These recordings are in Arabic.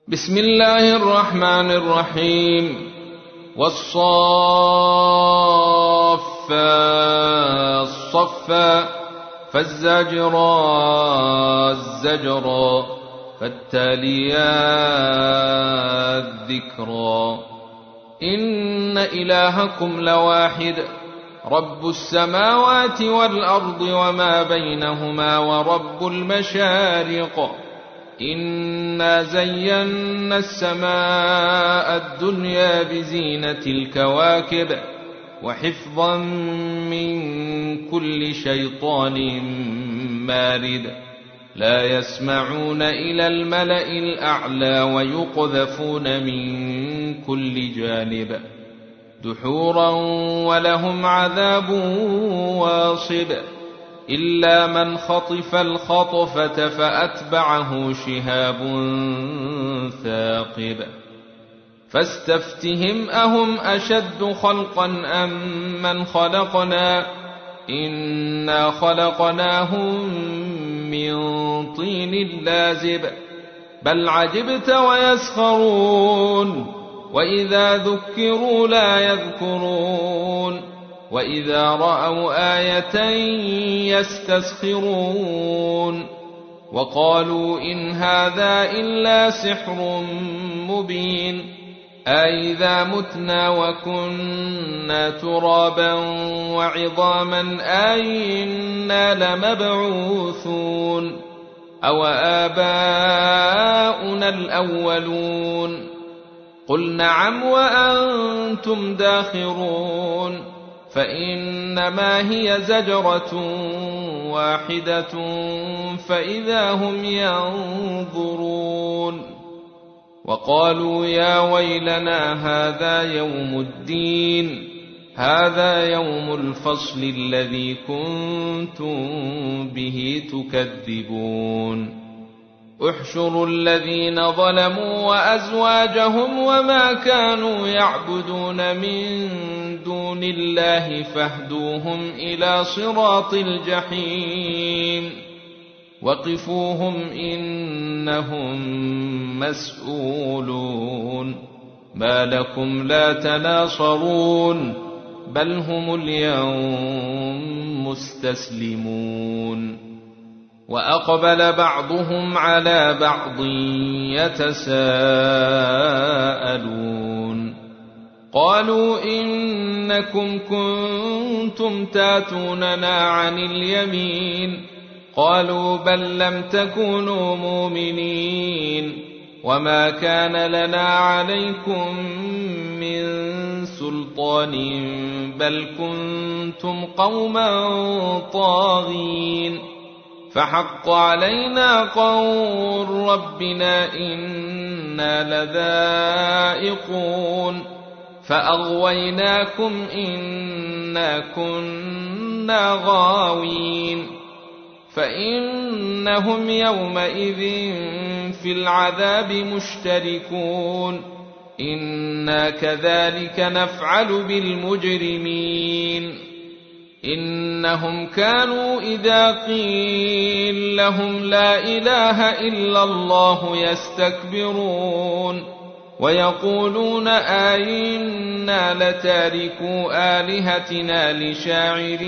بسم الله الرحمن الرحيم والصافات صفا فالزاجرات زجرا فالتاليات ذكرا إن إلهكم لواحد رب السماوات والأرض وما بينهما ورب المشارق إنا زينا السماء الدنيا بزينة الكواكب وحفظا من كل شيطان مارد لا يسمعون إلى الملأ الأعلى ويقذفون من كل جانب دحورا ولهم عذاب واصب إلا من خطف الخطفة فأتبعه شهاب ثاقب فاستفتهم أهم أشد خلقا أم من خلقنا إنا خلقناهم من طين لازب بل عجبت ويسخرون وإذا ذكروا لا يذكرون وإذا رأوا آية يستسخرون وقالوا إن هذا إلا سحر مبين أإذا متنا وكنا ترابا وعظاما أإنا لمبعوثون أو آباؤنا الأولون قل نعم وأنتم داخرون فإنما هي زجرة واحدة فإذا هم ينظرون وقالوا يا ويلنا هذا يوم الدين هذا يوم الفصل الذي كنتم به تكذبون احشروا الذين ظلموا وأزواجهم وما كانوا يعبدون من دون الله فاهدوهم إلى صراط الجحيم وقفوهم إنهم مسؤولون ما لكم لا تناصرون بل هم اليوم مستسلمون وأقبل بعضهم على بعض يتساءلون قالوا إنكم كنتم تاتوننا عن اليمين قالوا بل لم تكونوا مؤمنين وما كان لنا عليكم من سلطان بل كنتم قوما طاغين فحق علينا قول ربنا إنا لذائقون فأغويناكم إنا كنا غاوين فإنهم يومئذ في العذاب مشتركون إنا كذلك نفعل بالمجرمين إنهم كانوا إذا قيل لهم لا إله إلا الله يستكبرون ويقولون أئنا لتاركو آلهتنا لشاعر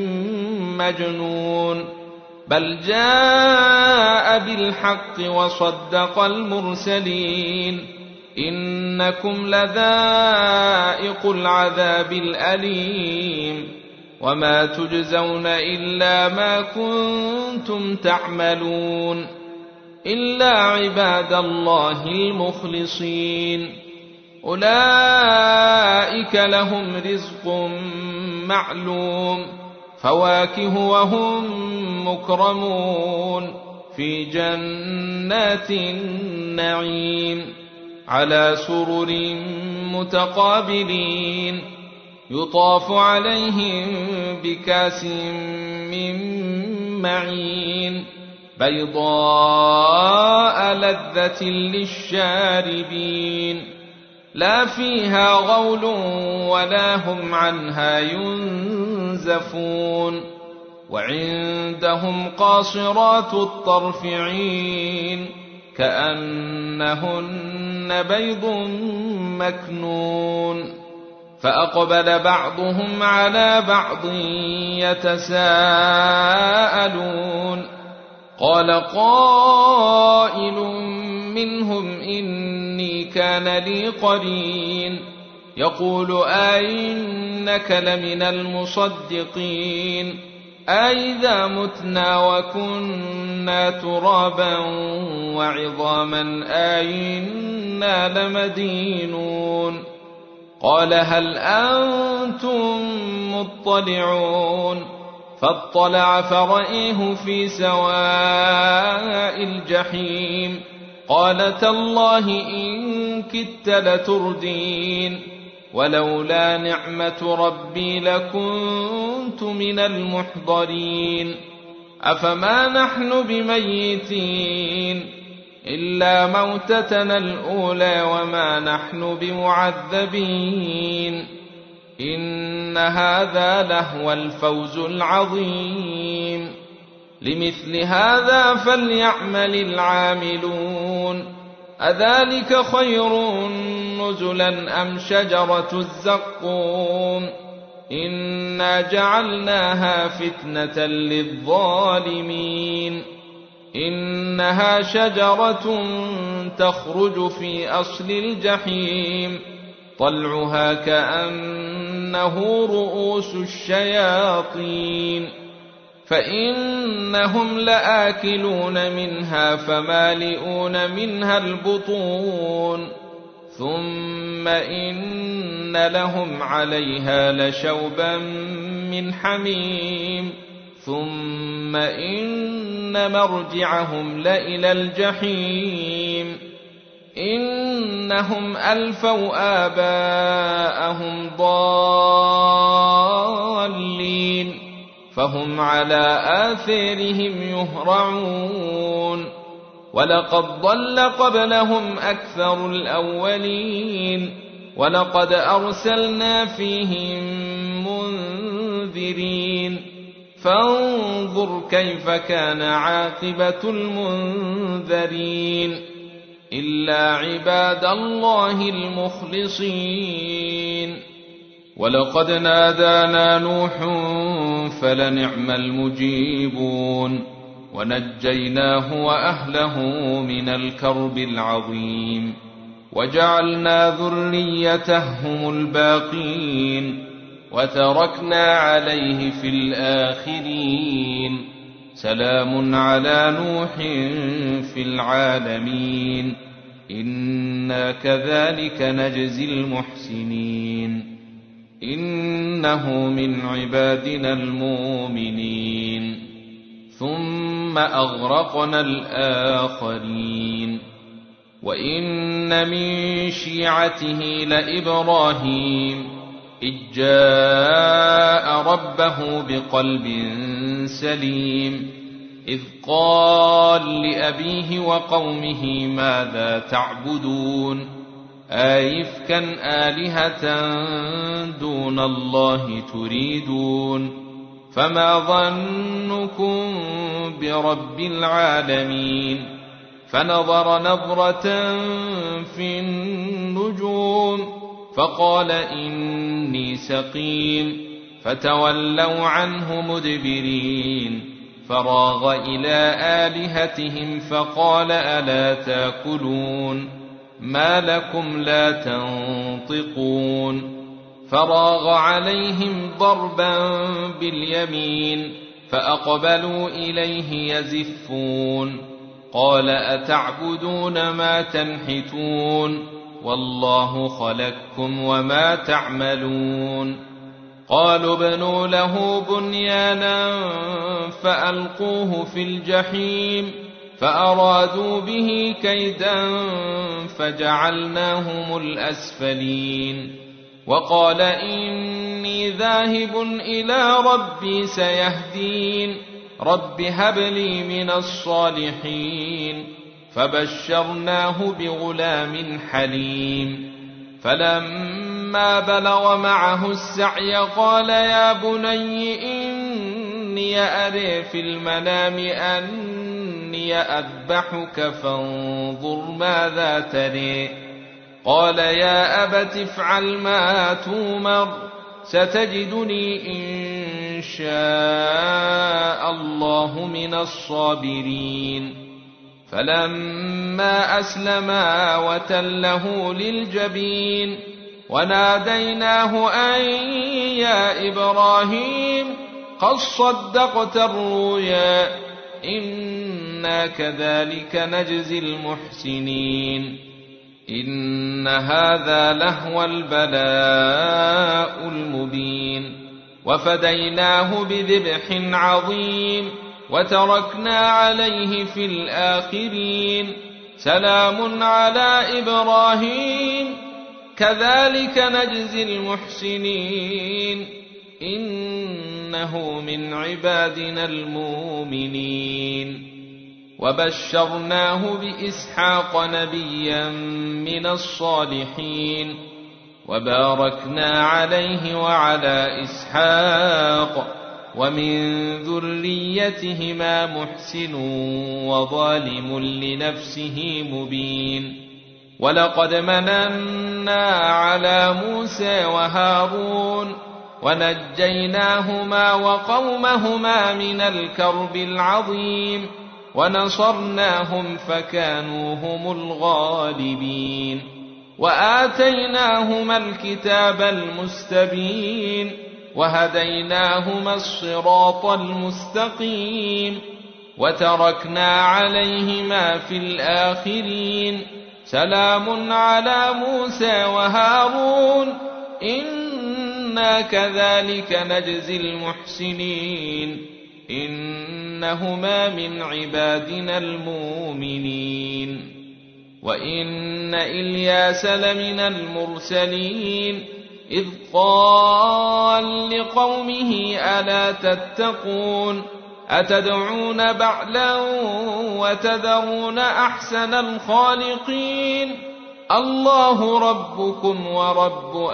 مجنون بل جاء بالحق وصدق المرسلين إنكم لذائق العذاب الأليم وما تجزون إلا ما كنتم تعملون إلا عباد الله المخلصين أولئك لهم رزق معلوم فواكه وهم مكرمون في جنات النعيم على سرر متقابلين يطاف عليهم بكاس من معين بيضاء لذة للشاربين لا فيها غول ولا هم عنها ينزفون وعندهم قاصرات الطرف عين كأنهن بيض مكنون فأقبل بعضهم على بعض يتساءلون قال قائل منهم إني كان لي قرين يقول أئنك لمن المصدقين أئذا متنا وكنا ترابا وعظاما أئنا لمدينون قال هل أنتم مطلعون فاطلع فرأيه في سواء الجحيم قال تالله إن كدت لتردين ولولا نعمة ربي لكنت من المحضرين أفما نحن بميتين إلا موتتنا الأولى وما نحن بمعذبين إن هذا لهو الفوز العظيم لمثل هذا فليعمل العاملون أذلك خير نزلا أم شجرة الزقوم إنا جعلناها فتنة للظالمين إنها شجرة تخرج في أصل الجحيم طلعها كأنه رؤوس الشياطين فإنهم لآكلون منها فمالئون منها البطون ثم إن لهم عليها لشوبا من حميم ثم إن مرجعهم لإلى الجحيم إنهم ألفوا آباءهم ضالين فهم على آثارهم يهرعون ولقد ضل قبلهم أكثر الأولين ولقد أرسلنا فيهم منذرين فانظر كيف كان عاقبة المنذرين إلا عباد الله المخلصين ولقد نادانا نوح فلنعم المجيبون ونجيناه وأهله من الكرب العظيم وجعلنا ذريته هم الباقين وتركنا عليه في الآخرين سلام على نوح في العالمين إنا كذلك نجزي المحسنين إنه من عبادنا المؤمنين ثم أغرقنا الآخرين وإن من شيعته لإبراهيم إذ جاء ربه بقلب سليم إذ قال لأبيه وقومه ماذا تعبدون أئفكا آلهة دون الله تريدون فما ظنكم برب العالمين فنظر نظرة في النجوم فقال إني سقيم فتولوا عنه مدبرين فراغ إلى آلهتهم فقال ألا تاكلون ما لكم لا تنطقون فراغ عليهم ضربا باليمين فأقبلوا إليه يزفون قال أتعبدون ما تنحتون والله خلقكم وما تعملون قالوا ابنوا له بنيانا فألقوه في الجحيم فأرادوا به كيدا فجعلناهم الأسفلين وقال إني ذاهب إلى ربي سيهدين رب هب لي من الصالحين فبشرناه بغلام حليم فلما بلغ معه السعي قال يا بني إني أرى في المنام أني إني أذبحك فانظر ماذا تري. قال يا أبت افعل ما تؤمر ستجدني إن شاء الله من الصابرين. فلما أسلما وتله للجبين وناديناه أن يا إبراهيم قد صدقت الرؤيا إنا كذلك نجزي المحسنين إن هذا لهو البلاء المبين. وفديناه بذبح عظيم وتركنا عليه في الآخرين سلام على إبراهيم كذلك نجزي المحسنين إنه من عبادنا المؤمنين. وبشرناه بإسحاق نبيا من الصالحين وباركنا عليه وعلى إسحاق ومن ذريتهما محسن وظالم لنفسه مبين. ولقد مننا على موسى وهارون ونجيناهما وقومهما من الكرب العظيم ونصرناهم فكانوا هم الغالبين. وآتيناهما الكتاب المستبين وهديناهما الصراط المستقيم وتركنا عليهما في الآخرين سلام على موسى وهارون إنا كذلك نجزي المحسنين إنهما من عبادنا المؤمنين. وإن إلياس لمن المرسلين إذ قال لقومه ألا تتقون أتدعون بعلا وتذرون أحسن الخالقين الله ربكم ورب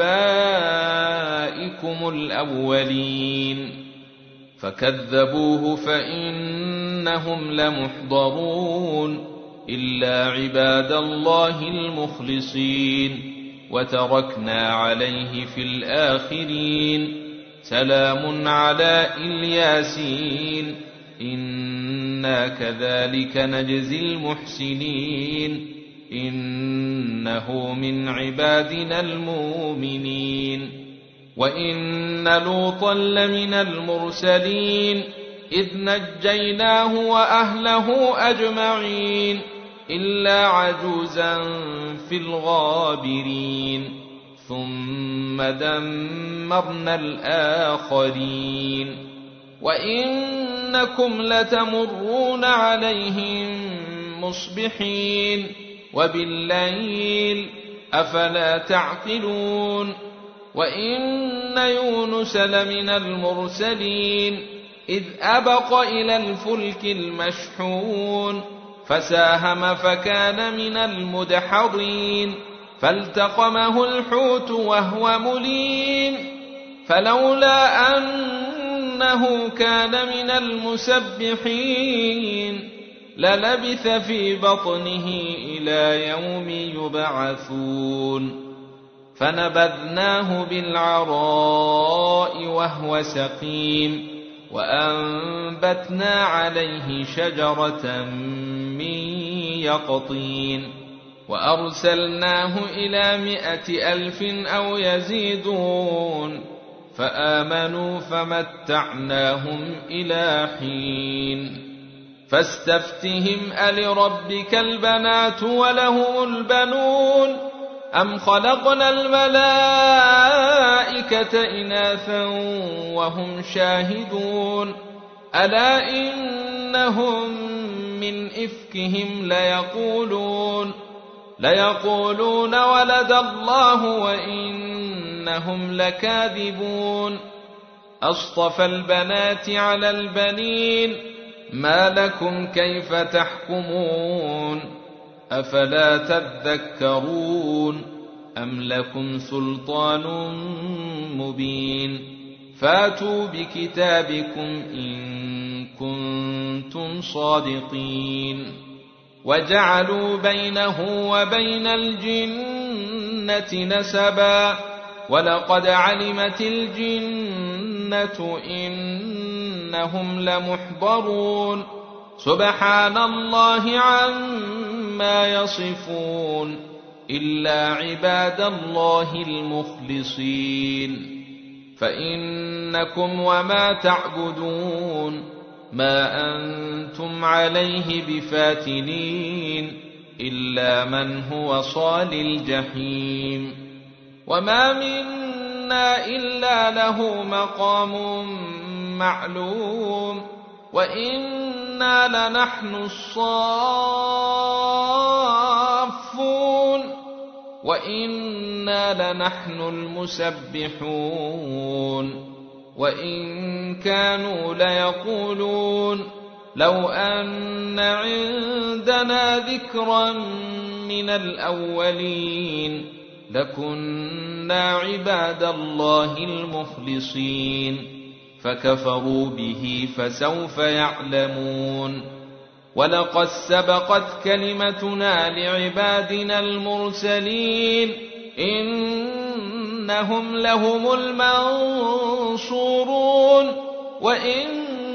آبائكم الأولين. فكذبوه فإنهم لمحضرون إلا عباد الله المخلصين وتركنا عليه في الآخرين سلام على الياسين إنا كذلك نجزي المحسنين إنه من عبادنا المؤمنين. وإن لوطا لمن المرسلين إذ نجيناه وأهله أجمعين إلا عجوزا في الغابرين ثم دمرنا الآخرين. وإنكم لتمرون عليهم مصبحين وبالليل أفلا تعقلون. وإن يونس لمن المرسلين إذ أبق إلى الفلك المشحون فساهم فكان من المدحضين فالتقمه الحوت وهو مليم فلولا أنه كان من المسبحين للبث في بطنه إلى يوم يبعثون. فنبذناه بالعراء وهو سقيم وأنبتنا عليه شجرة من يقطين وأرسلناه إلى 100,000 أو يزيدون فآمنوا فمتعناهم إلى حين. فاستفتهم ألربك البنات وله البنون أم خلقنا الملائكة إناثا وهم شاهدون ألا إنهم من إفكهم ليقولون ولد الله وإنهم لكاذبون أصطفى البنات على البنين ما لكم كيف تحكمون أفلا تذكرون أم لكم سلطان مبين فاتوا بكتابكم إن كنتم كنتم صادقين. وجعلوا بينه وبين الجنة نسبا ولقد علمت الجنة إنهم لمحضرون. سبحان الله عما يصفون إلا عباد الله المخلصين. فإنكم وما تعبدون ما أنتم عليه بفاتنين إلا من هو صال الجحيم. وما منا إلا له مقام معلوم وإنا لنحن الصافون وإنا لنحن المسبحون. وإن كانوا ليقولون لو أن عندنا ذكرا من الأولين لكنا عباد الله المخلصين فكفروا به فسوف يعلمون. ولقد سبقت كلمتنا لعبادنا المرسلين إنهم لهم المنصورون وإن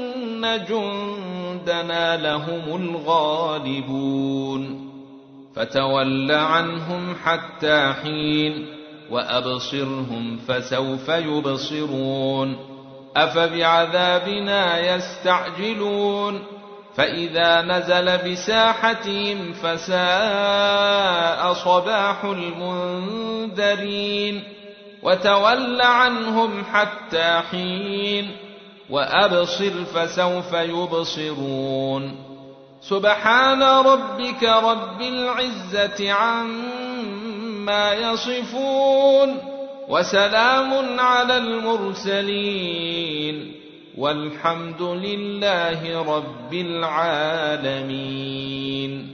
جندنا لهم الغالبون. فتول عنهم حتى حين وأبصرهم فسوف يبصرون. أفبعذابنا يستعجلون فإذا نزل بساحتهم فساء صباح المنذرين. وتول عنهم حتى حين وأبصر فسوف يبصرون. سبحان ربك رب العزة عما يصفون وسلام على المرسلين والحمد لله رب العالمين.